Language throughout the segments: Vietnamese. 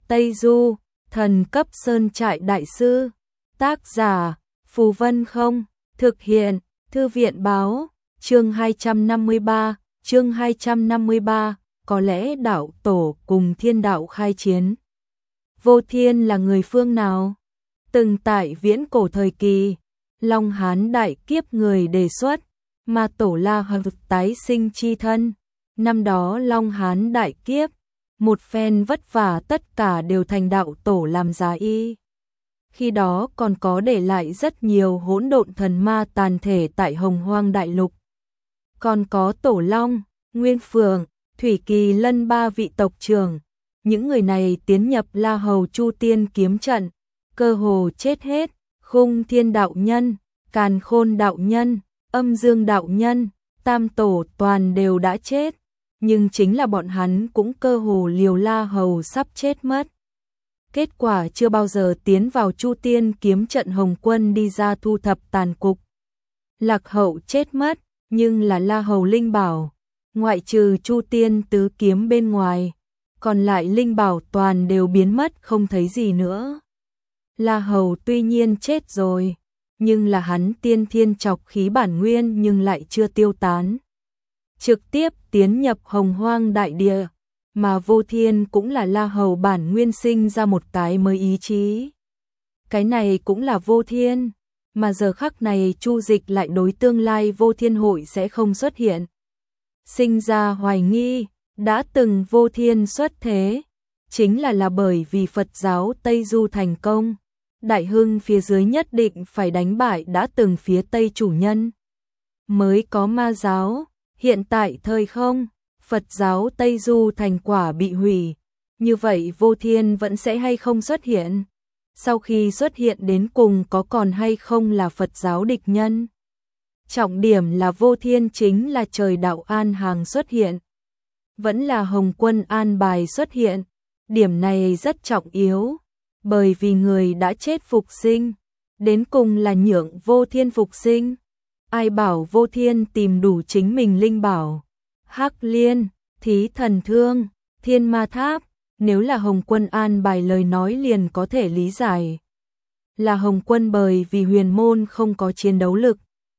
Tây Du, thần cấp sơn trại đại sư. Tác giả, Phù Vân Không, thực hiện, Thư viện báo, chương 253, có lẽ đạo tổ cùng thiên đạo khai chiến. Vô Thiên là người phương nào? Từng tại viễn cổ thời kỳ, Long Hán đại kiếp người đề xuất, mà tổ La Hầu tái sinh chi thân. Năm đó Long Hán đại kiếp, một phen vất vả tất cả đều thành đạo tổ làm giá y. Khi đó còn có để lại rất nhiều hỗn độn thần ma tàn thể tại Hồng Hoang đại lục. Còn có Tổ Long, Nguyên Phượng, Thủy Kỳ Lân ba vị tộc trưởng. Những người này tiến nhập La Hầu Chu Tiên kiếm trận, cơ hồ chết hết. Khung Thiên đạo nhân, Càn Khôn đạo nhân, Âm Dương đạo nhân, Tam tổ toàn đều đã chết, nhưng chính là bọn hắn cũng cơ hồ liều La Hầu sắp chết mất. Kết quả chưa bao giờ tiến vào Chu Tiên kiếm trận Hồng Quân đi ra thu thập tàn cục. Lạc Hậu chết mất, nhưng là La Hầu linh bảo, ngoại trừ Chu Tiên tứ kiếm bên ngoài, còn lại linh bảo toàn đều biến mất không thấy gì nữa. La Hầu tuy nhiên chết rồi, nhưng là hắn tiên thiên trọc khí bản nguyên nhưng lại chưa tiêu tán. Trực tiếp tiến nhập Hồng Hoang đại địa, mà Vô Thiên cũng là La Hầu bản nguyên sinh ra một cái mới ý chí. Cái này cũng là Vô Thiên, mà giờ khắc này Chu Dịch lại đối tương lai Vô Thiên hội sẽ không xuất hiện. Sinh ra hoài nghi, đã từng Vô Thiên xuất thế, chính là bởi vì Phật giáo Tây Du thành công. Đại hưng phía dưới nhất định phải đánh bại đã từng phía Tây chủ nhân. Mới có ma giáo, hiện tại thời không, Phật giáo Tây Du thành quả bị hủy. Như vậy Vô Thiên vẫn sẽ hay không xuất hiện? Sau khi xuất hiện đến cùng có còn hay không là Phật giáo địch nhân? Trọng điểm là Vô Thiên chính là trời đạo an hàng xuất hiện. Vẫn là Hồng Quân an bài xuất hiện. Điểm này rất trọng yếu. Bởi vì người đã chết phục sinh, đến cùng là nhượng Vô Thiên phục sinh. Ai bảo Vô Thiên tìm đủ chính mình linh bảo? Hắc Liên, Thí Thần Thương, Thiên Ma Tháp, nếu là Hồng Quân an bài lời nói liền có thể lý giải. Là Hồng Quân bởi vì huyền môn không có chiến đấu lực,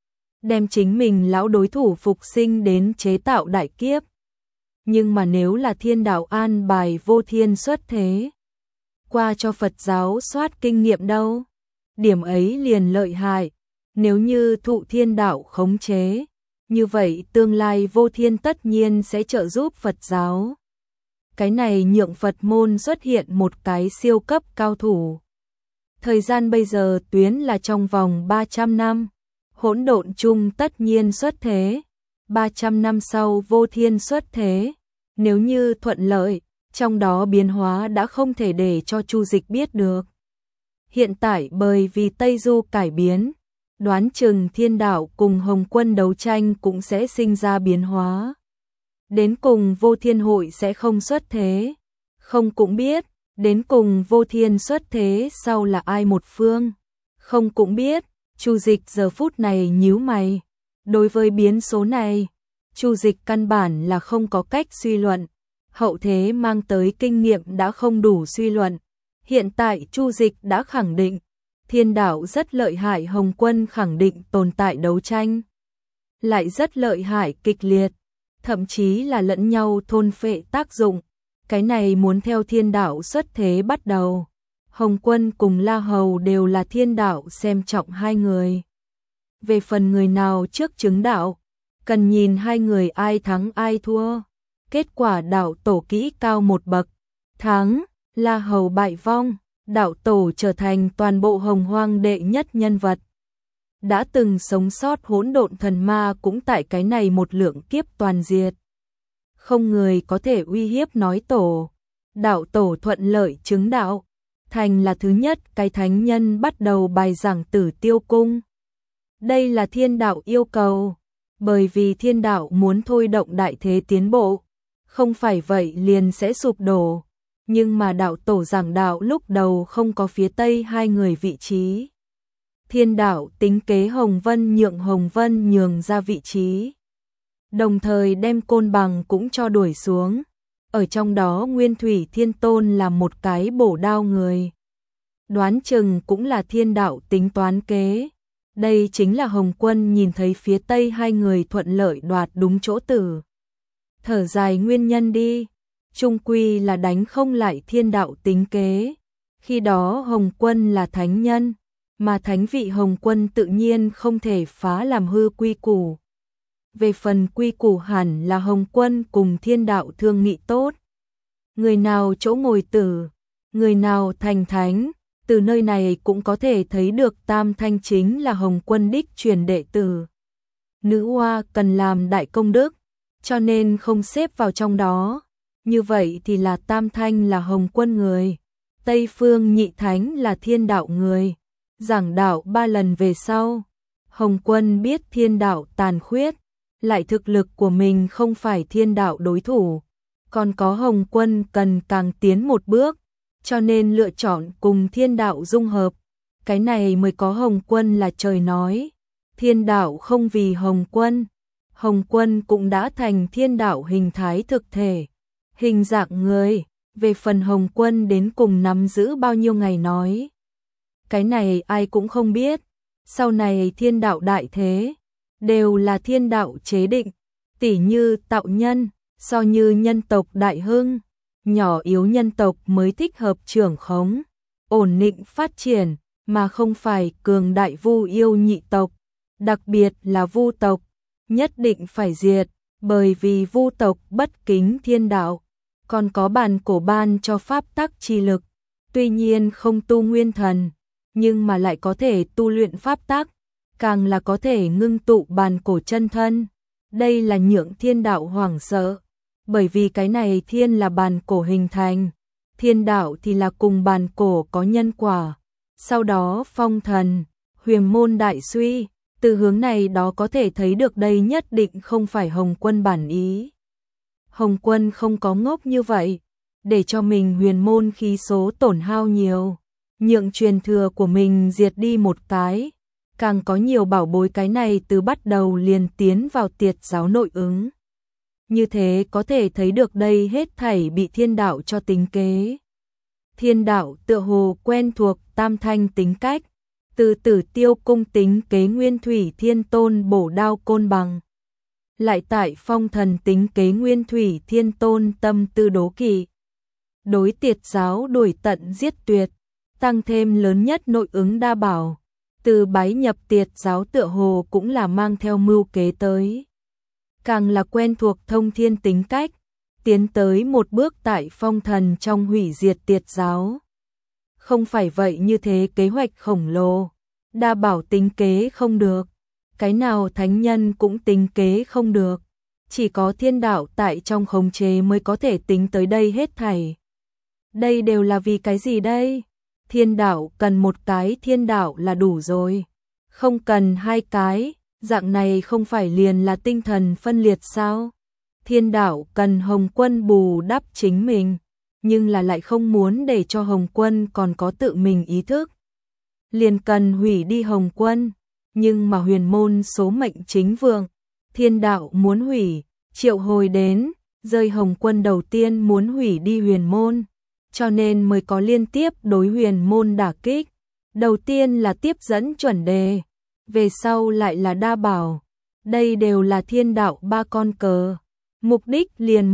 đem chính mình lão đối thủ phục sinh đến chế tạo đại kiếp. Nhưng mà nếu là thiên đạo an bài Vô Thiên xuất thế, qua cho Phật giáo soát kinh nghiệm đâu, điểm ấy liền lợi hại. Nếu như thụ thiên đạo khống chế, như vậy tương lai Vô Thiên tất nhiên sẽ trợ giúp Phật giáo. Cái này nhượng Phật môn xuất hiện một cái siêu cấp cao thủ. Thời gian bây giờ tuyến là trong vòng 300 năm, hỗn độn chung tất nhiên xuất thế. 300 năm sau Vô Thiên xuất thế, nếu như thuận lợi, trong đó biến hóa đã không thể để cho Chu Dịch biết được. Hiện tại bởi vì Tây Du cải biến, đoán chừng thiên đạo cùng Hồng Quân đấu tranh cũng sẽ sinh ra biến hóa. Đến cùng Vô Thiên hội sẽ không xuất thế, không cũng biết, đến cùng Vô Thiên xuất thế sau là ai một phương, không cũng biết. Chu Dịch giờ phút này nhíu mày. Đối với biến số này, Chu Dịch căn bản là không có cách suy luận. Hậu thế mang tới kinh nghiệm đã không đủ suy luận. Hiện tại Chu Dịch đã khẳng định, thiên đạo rất lợi hại, Hồng Quân khẳng định tồn tại đấu tranh. Lại rất lợi hại kịch liệt, thậm chí là lẫn nhau thôn phệ tác dụng. Cái này muốn theo thiên đạo xuất thế bắt đầu. Hồng Quân cùng La Hầu đều là thiên đạo xem trọng hai người. Về phần người nào trước chứng đạo, cần nhìn hai người ai thắng ai thua. Kết quả đạo tổ kỹ cao một bậc, thắng, La Hầu bại vong, đạo tổ trở thành toàn bộ Hồng Hoang đệ nhất nhân vật. Đã từng sống sót hỗn độn thần ma cũng tại cái này một lượng kiếp toàn diệt. Không người có thể uy hiếp nói tổ. Đạo tổ thuận lợi chứng đạo, thành là thứ nhất cái thánh nhân bắt đầu bài giảng Tử Tiêu Cung. Đây là thiên đạo yêu cầu, bởi vì thiên đạo muốn thôi động đại thế tiến bộ, không phải vậy liền sẽ sụp đổ. Nhưng mà đạo tổ giảng đạo lúc đầu không có phía Tây hai người vị trí. Thiên đạo tính kế Hồng Vân nhường ra vị trí. Đồng thời đem Côn Bằng cũng cho đuổi xuống. ở trong đó Nguyên Thủy Thiên Tôn là một cái bổ đao người. Đoán chừng cũng là thiên đạo tính toán kế. Đây chính là Hồng Quân nhìn thấy phía Tây hai người thuận lợi đoạt đúng chỗ tử. Thở dài nguyên nhân đi, chung quy là đánh không lại thiên đạo tính kế. Khi đó Hồng Quân là thánh nhân, mà thánh vị Hồng Quân tự nhiên không thể phá làm hư quy củ. Về phần quy củ hẳn là Hồng Quân cùng thiên đạo thương nghị tốt. Người nào chỗ ngồi tử, người nào thành thánh, từ nơi này cũng có thể thấy được Tam Thanh chính là Hồng Quân đích truyền đệ tử. Nữ hoa cần làm đại công đức, cho nên không xếp vào trong đó. Như vậy thì là Tam Thanh là Hồng Quân người, Tây Phương Nhị Thánh là thiên đạo người. Giảng đạo 3 lần về sau, Hồng Quân biết thiên đạo tàn khuyết, lại thực lực của mình không phải thiên đạo đối thủ, còn có Hồng Quân cần càng tiến một bước, cho nên lựa chọn cùng thiên đạo dung hợp. Cái này mới có Hồng Quân là trời nói. Thiên đạo không vì Hồng Quân, Hồng Quân cũng đã thành thiên đạo hình thái thực thể, hình dạng người. Về phần Hồng Quân đến cùng nắm giữ bao nhiêu ngày nói, cái này ai cũng không biết. Sau này thiên đạo đại thế đều là thiên đạo chế định, tỉ như tạo nhân, so như nhân tộc đại hưng, nhỏ yếu nhân tộc mới thích hợp trưởng khống, ổn định phát triển, mà không phải cường đại vu yêu nhị tộc, đặc biệt là vu tộc, nhất định phải diệt, bởi vì vu tộc bất kính thiên đạo, còn có bản cổ ban cho pháp tắc chi lực, tuy nhiên không tu nguyên thần, nhưng mà lại có thể tu luyện pháp tắc, càng là có thể ngưng tụ bản cổ chân thân. Đây là nhượng thiên đạo hoảng sợ, bởi vì cái này thiên là bản cổ hình thành, thiên đạo thì là cùng bản cổ có nhân quả. Sau đó phong thần, huyền môn đại suy, từ hướng này đó có thể thấy được đây nhất định không phải Hồng Quân bản ý. Hồng Quân không có ngốc như vậy, để cho mình huyền môn khí số tổn hao nhiều, nhượng truyền thừa của mình diệt đi một cái, càng có nhiều bảo bối cái này từ bắt đầu liền tiến vào tiệt giáo nội ứng. Như thế có thể thấy được đây hết thảy bị thiên đạo cho tính kế. Thiên đạo tựa hồ quen thuộc Tam Thanh tính cách, từ Tử Tiêu cung tính kế Nguyên Thủy Thiên Tôn bổ đao côn bằng. Lại tại phong thần tính kế Nguyên Thủy Thiên Tôn tâm tư đố kỵ. Đối tiệt giáo đuổi tận giết tuyệt, tăng thêm lớn nhất nội ứng đa bảo. Từ bái nhập tiệt giáo tựa hồ cũng là mang theo mưu kế tới. Càng là quen thuộc thông thiên tính cách, tiến tới một bước tại phong thần trong hủy diệt tiệt giáo. Không phải vậy như thế kế hoạch khổng lồ, đa bảo tính kế không được, cái nào thánh nhân cũng tính kế không được, chỉ có thiên đạo tại trong khống chế mới có thể tính tới đây hết thảy. Đây đều là vì cái gì đây? Thiên đạo cần một cái thiên đạo là đủ rồi, không cần hai cái, dạng này không phải liền là tinh thần phân liệt sao? Thiên đạo cần Hồng Quân bù đắp chính mình, nhưng là lại không muốn để cho Hồng Quân còn có tự mình ý thức. Liền cần hủy đi Hồng Quân, nhưng mà huyền môn số mệnh chính vượng, thiên đạo muốn hủy, triệu hồi đến, rơi Hồng Quân đầu tiên muốn hủy đi huyền môn, cho nên mới có liên tiếp đối huyền môn đả kích. Đầu tiên là tiếp dẫn chuẩn đề, về sau lại là đa bảo, đây đều là thiên đạo ba con cờ. Mục đích liền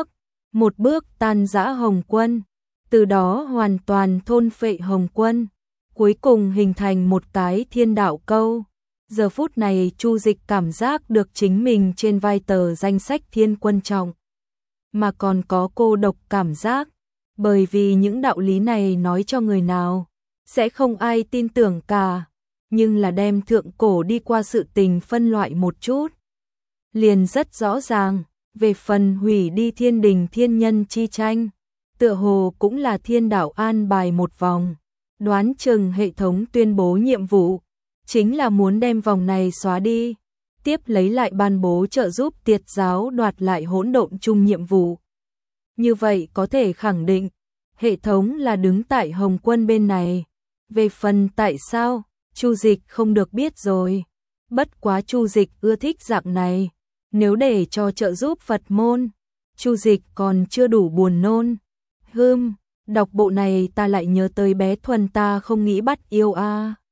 một bước tan rã Hồng Quân, từ đó hoàn toàn thôn phệ Hồng Quân, cuối cùng hình thành một cái thiên đạo câu. Giờ phút này Chu Dịch cảm giác được chính mình trên vai tờ danh sách thiên quân trọng, mà còn có cô độc cảm giác, bởi vì những đạo lý này nói cho người nào, sẽ không ai tin tưởng cả, nhưng là đem thượng cổ đi qua sự tình phân loại một chút, liền rất rõ ràng. Về phần hủy đi thiên đình thiên nhân chi tranh, tựa hồ cũng là thiên đạo an bài một vòng, đoán chừng hệ thống tuyên bố nhiệm vụ, chính là muốn đem vòng này xóa đi, tiếp lấy lại ban bố trợ giúp tiệt giáo đoạt lại hỗn độn chung nhiệm vụ. Như vậy có thể khẳng định, hệ thống là đứng tại Hồng Quân bên này. Về phần tại sao, Chu Dịch không được biết rồi, bất quá Chu Dịch ưa thích dạng này. Nếu để cho trợ giúp Phật môn, Chu Dịch còn chưa đủ buồn nôn. Đọc bộ này ta lại nhớ tới bé Thuần, ta không nghĩ bắt yêu a.